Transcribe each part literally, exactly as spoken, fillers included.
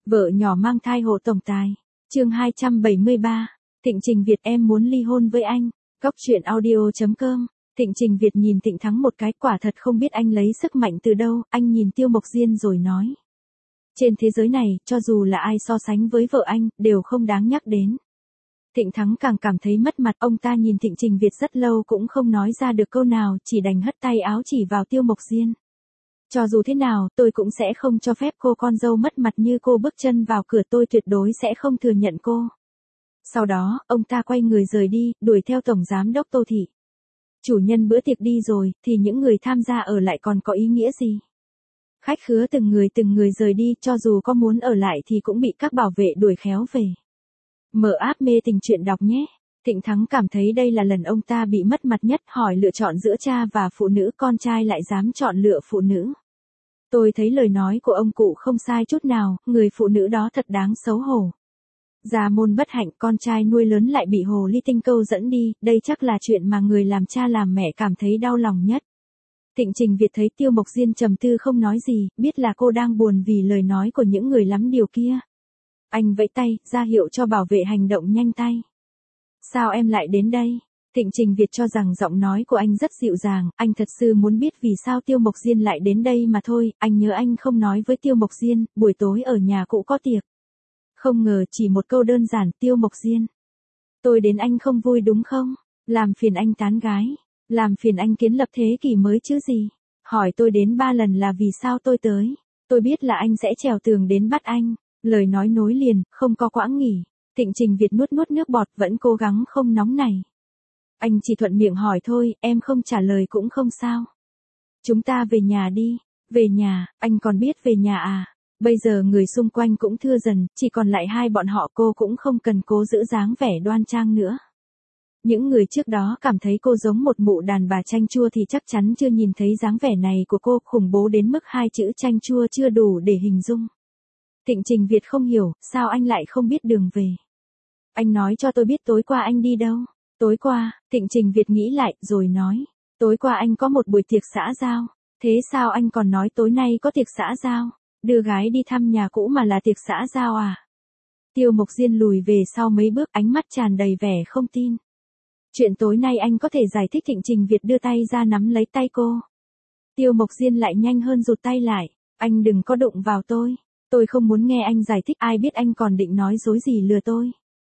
Vợ nhỏ mang thai hộ tổng tài. Chương hai trăm bảy mươi ba. Thịnh Trình Việt em muốn ly hôn với anh. Góc truyện audio chấm com. Thịnh Trình Việt nhìn Thịnh Thắng một cái, quả thật không biết anh lấy sức mạnh từ đâu, anh nhìn Tiêu Mộc Diên rồi nói. Trên thế giới này, cho dù là ai so sánh với vợ anh, đều không đáng nhắc đến. Thịnh Thắng càng cảm thấy mất mặt, ông ta nhìn Thịnh Trình Việt rất lâu cũng không nói ra được câu nào, chỉ đành hất tay áo chỉ vào Tiêu Mộc Diên. Cho dù thế nào, tôi cũng sẽ không cho phép cô con dâu mất mặt như cô bước chân vào cửa, tôi tuyệt đối sẽ không thừa nhận cô. Sau đó, ông ta quay người rời đi, đuổi theo Tổng Giám đốc Tô Thị. Chủ nhân bữa tiệc đi rồi, thì những người tham gia ở lại còn có ý nghĩa gì? Khách khứa từng người từng người rời đi, cho dù có muốn ở lại thì cũng bị các bảo vệ đuổi khéo về. Mở app mê tình truyện đọc nhé. Thịnh Thắng cảm thấy đây là lần ông ta bị mất mặt nhất, hỏi lựa chọn giữa cha và phụ nữ, con trai lại dám chọn lựa phụ nữ. Tôi thấy lời nói của ông cụ không sai chút nào, người phụ nữ đó thật đáng xấu hổ. Gia môn bất hạnh, con trai nuôi lớn lại bị hồ ly tinh câu dẫn đi, đây chắc là chuyện mà người làm cha làm mẹ cảm thấy đau lòng nhất. Thịnh Trình Việt thấy Tiêu Mộc Diên trầm tư không nói gì, biết là cô đang buồn vì lời nói của những người lắm điều kia. Anh vẫy tay, ra hiệu cho bảo vệ hành động nhanh tay. Sao em lại đến đây? Thịnh Trình Việt cho rằng giọng nói của anh rất dịu dàng, anh thật sự muốn biết vì sao Tiêu Mộc Diên lại đến đây mà thôi, anh nhớ anh không nói với Tiêu Mộc Diên, buổi tối ở nhà cũ có tiệc. Không ngờ chỉ một câu đơn giản, Tiêu Mộc Diên. Tôi đến anh không vui đúng không? Làm phiền anh tán gái. Làm phiền anh kiến lập thế kỷ mới chứ gì? Hỏi tôi đến ba lần là vì sao tôi tới. Tôi biết là anh sẽ trèo tường đến bắt anh. Lời nói nối liền, không có quãng nghỉ. Thịnh Trình Việt nuốt nuốt nước bọt, vẫn cố gắng không nóng này. Anh chỉ thuận miệng hỏi thôi, em không trả lời cũng không sao. Chúng ta về nhà đi. Về nhà, anh còn biết về nhà à? Bây giờ người xung quanh cũng thưa dần, chỉ còn lại hai bọn họ, cô cũng không cần cố giữ dáng vẻ đoan trang nữa. Những người trước đó cảm thấy cô giống một mụ đàn bà chanh chua thì chắc chắn chưa nhìn thấy dáng vẻ này của cô, khủng bố đến mức hai chữ chanh chua chưa đủ để hình dung. Thịnh Trình Việt không hiểu, sao anh lại không biết đường về? Anh nói cho tôi biết tối qua anh đi đâu? Tối qua, Thịnh Trình Việt nghĩ lại, rồi nói. Tối qua anh có một buổi tiệc xã giao. Thế sao anh còn nói tối nay có tiệc xã giao? Đưa gái đi thăm nhà cũ mà là tiệc xã giao à? Tiêu Mộc Diên lùi về sau mấy bước, ánh mắt tràn đầy vẻ không tin. Chuyện tối nay anh có thể giải thích. Thịnh Trình Việt đưa tay ra nắm lấy tay cô. Tiêu Mộc Diên lại nhanh hơn rụt tay lại. Anh đừng có đụng vào tôi. Tôi không muốn nghe anh giải thích, ai biết anh còn định nói dối gì lừa tôi.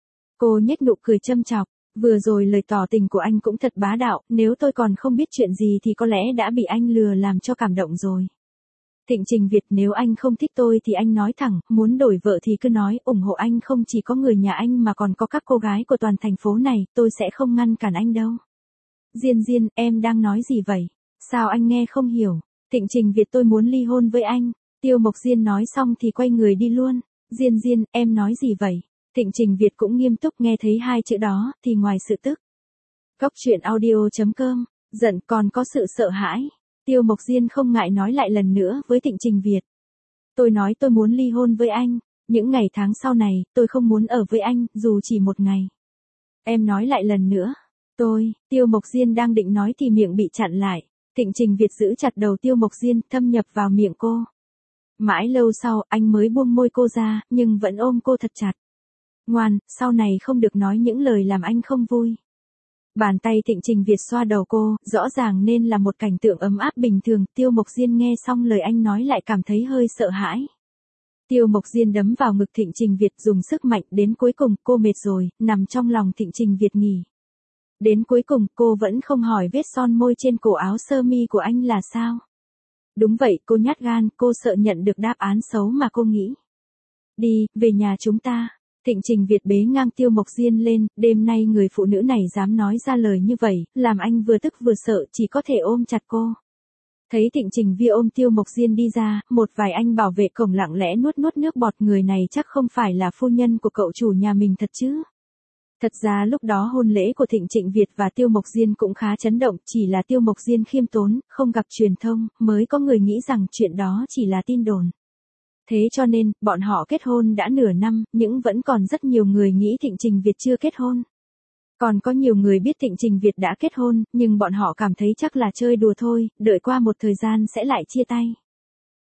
Cô nhếch nụ cười châm chọc. Vừa rồi lời tỏ tình của anh cũng thật bá đạo, nếu tôi còn không biết chuyện gì thì có lẽ đã bị anh lừa làm cho cảm động rồi. Thịnh Trình Việt, nếu anh không thích tôi thì anh nói thẳng, muốn đổi vợ thì cứ nói, ủng hộ anh không chỉ có người nhà anh mà còn có các cô gái của toàn thành phố này, tôi sẽ không ngăn cản anh đâu. Diên Diên, em đang nói gì vậy? Sao anh nghe không hiểu? Thịnh Trình Việt, tôi muốn ly hôn với anh. Tiêu Mộc Diên nói xong thì quay người đi luôn. Diên Diên, em nói gì vậy? Thịnh Trình Việt cũng nghiêm túc, nghe thấy hai chữ đó, thì ngoài sự tức. Góc truyện audio chấm com, giận còn có sự sợ hãi. Tiêu Mộc Diên không ngại nói lại lần nữa với Thịnh Trình Việt. Tôi nói tôi muốn ly hôn với anh, những ngày tháng sau này, tôi không muốn ở với anh, dù chỉ một ngày. Em nói lại lần nữa. Tôi, Tiêu Mộc Diên đang định nói thì miệng bị chặn lại. Thịnh Trình Việt giữ chặt đầu Tiêu Mộc Diên, thâm nhập vào miệng cô. Mãi lâu sau, anh mới buông môi cô ra, nhưng vẫn ôm cô thật chặt. Ngoan, sau này không được nói những lời làm anh không vui. Bàn tay Thịnh Trình Việt xoa đầu cô, rõ ràng nên là một cảnh tượng ấm áp bình thường. Tiêu Mộc Diên nghe xong lời anh nói lại cảm thấy hơi sợ hãi. Tiêu Mộc Diên đấm vào ngực Thịnh Trình Việt dùng sức mạnh, đến cuối cùng cô mệt rồi, nằm trong lòng Thịnh Trình Việt nghỉ. Đến cuối cùng cô vẫn không hỏi vết son môi trên cổ áo sơ mi của anh là sao. Đúng vậy, cô nhát gan, cô sợ nhận được đáp án xấu mà cô nghĩ. Đi, về nhà chúng ta. Thịnh Trình Việt bế ngang Tiêu Mộc Diên lên, đêm nay người phụ nữ này dám nói ra lời như vậy, làm anh vừa tức vừa sợ, chỉ có thể ôm chặt cô. Thấy Thịnh Trình Việt ôm Tiêu Mộc Diên đi ra, một vài anh bảo vệ cổng lặng lẽ nuốt nuốt nước bọt, người này chắc không phải là phu nhân của cậu chủ nhà mình thật chứ. Thật ra lúc đó hôn lễ của Thịnh Trình Việt và Tiêu Mộc Diên cũng khá chấn động, chỉ là Tiêu Mộc Diên khiêm tốn, không gặp truyền thông, mới có người nghĩ rằng chuyện đó chỉ là tin đồn. Thế cho nên, bọn họ kết hôn đã nửa năm, nhưng vẫn còn rất nhiều người nghĩ Thịnh Trình Việt chưa kết hôn. Còn có nhiều người biết Thịnh Trình Việt đã kết hôn, nhưng bọn họ cảm thấy chắc là chơi đùa thôi, đợi qua một thời gian sẽ lại chia tay.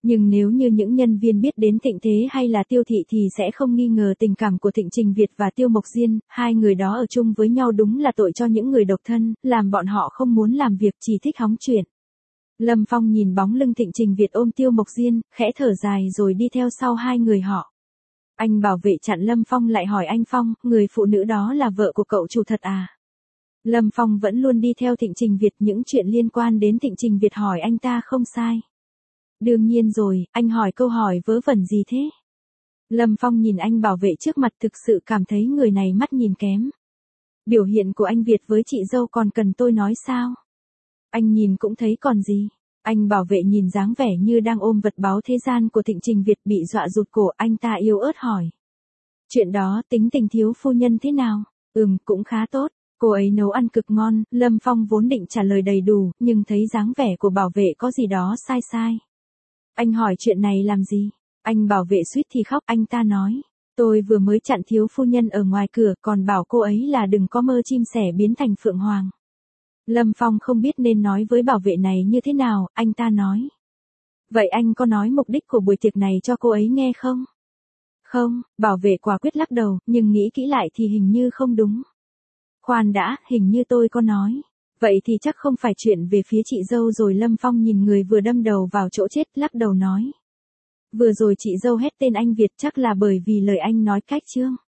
Nhưng nếu như những nhân viên biết đến Thịnh Thế hay là Tiêu Thị thì sẽ không nghi ngờ tình cảm của Thịnh Trình Việt và Tiêu Mộc Diên, hai người đó ở chung với nhau đúng là tội cho những người độc thân, làm bọn họ không muốn làm việc chỉ thích hóng chuyện. Lâm Phong nhìn bóng lưng Thịnh Trình Việt ôm Tiêu Mộc Diên, khẽ thở dài rồi đi theo sau hai người họ. Anh bảo vệ chặn Lâm Phong lại hỏi anh Phong, người phụ nữ đó là vợ của cậu chủ thật à? Lâm Phong vẫn luôn đi theo Thịnh Trình Việt, những chuyện liên quan đến Thịnh Trình Việt hỏi anh ta không sai. Đương nhiên rồi, anh hỏi câu hỏi vớ vẩn gì thế? Lâm Phong nhìn anh bảo vệ trước mặt thực sự cảm thấy người này mắt nhìn kém. Biểu hiện của anh Việt với chị dâu còn cần tôi nói sao? Anh nhìn cũng thấy còn gì. Anh bảo vệ nhìn dáng vẻ như đang ôm vật báu thế gian của Thịnh Trình Việt bị dọa rụt cổ, anh ta yếu ớt hỏi. Chuyện đó tính tình thiếu phu nhân thế nào? Ừm, cũng khá tốt. Cô ấy nấu ăn cực ngon. Lâm Phong vốn định trả lời đầy đủ, nhưng thấy dáng vẻ của bảo vệ có gì đó sai sai. Anh hỏi chuyện này làm gì? Anh bảo vệ suýt thì khóc, anh ta nói. Tôi vừa mới chặn thiếu phu nhân ở ngoài cửa, còn bảo cô ấy là đừng có mơ chim sẻ biến thành phượng hoàng. Lâm Phong không biết nên nói với bảo vệ này như thế nào, anh ta nói. Vậy anh có nói mục đích của buổi tiệc này cho cô ấy nghe không? Không, bảo vệ quả quyết lắc đầu, nhưng nghĩ kỹ lại thì hình như không đúng. Khoan đã, hình như tôi có nói. Vậy thì chắc không phải chuyện về phía chị dâu rồi. Lâm Phong nhìn người vừa đâm đầu vào chỗ chết, lắc đầu nói. Vừa rồi chị dâu hét tên anh Việt chắc là bởi vì lời anh nói cách chương.